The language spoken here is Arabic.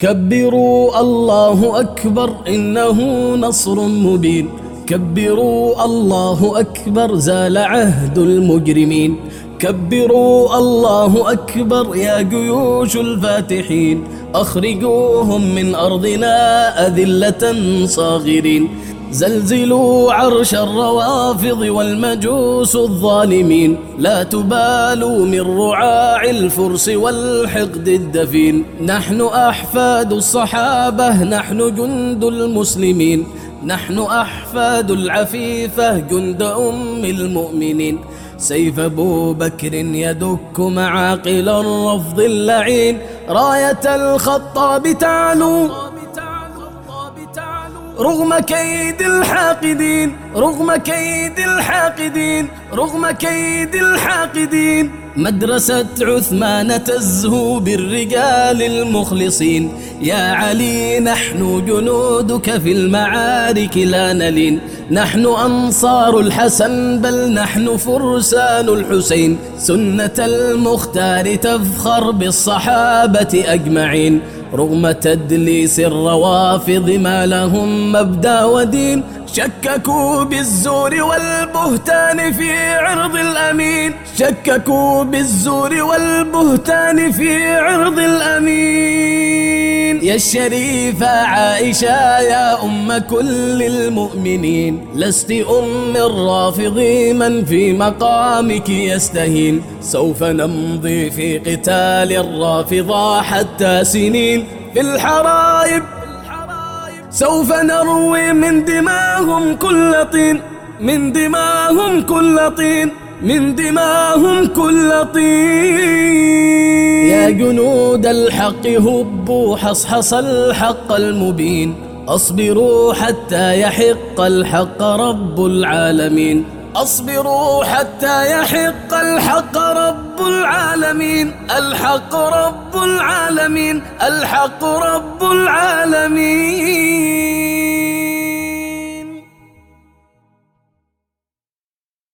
كبروا الله أكبر إنه نصر مبين. كبروا الله أكبر زال عهد المجرمين. كبروا الله أكبر يا جيوش الفاتحين. أخرجوهم من أرضنا أذلة صاغرين. زلزلوا عرش الروافض والمجوس الظالمين. لا تبالوا من رعاع الفرس والحقد الدفين. نحن أحفاد الصحابة نحن جند المسلمين. نحن أحفاد العفيفة جند أم المؤمنين. سيف أبو بكر يدك معاقل الرفض اللعين. راية الخطاب تعلو رغم كيد الحاقدين. رغم كيد الحاقدين. رغم كيد الحاقدين. مدرسة عثمان تزهو بالرجال المخلصين. يا علي نحن جنودك في المعارك لا نلين. نحن أنصار الحسن بل نحن فرسان الحسين. سنة المختار تفخر بالصحابة أجمعين. رغم تدليس الروافض ما لهم مبدأ ودين. شككوا بالزور والبهتان في عرض الأمين. شككوا بالزور والبهتان في عرض الأمين. يا الشريفة عائشة يا أم كل المؤمنين. لست أم الرافض من في مقامك يستهين. سوف نمضي في قتال الرافضة حتى سنين. في الحرايب سوف نروي من دماهم كل طين. من دماهم كل طين. من دماهم كل طين. يا جنود الحق هبوا حصحص الحق المبين. أصبروا حتى يحق الحق رب العالمين. أصبروا حتى يحق الحق رب العالمين. الحق رب العالمين. الحق رب العالمين.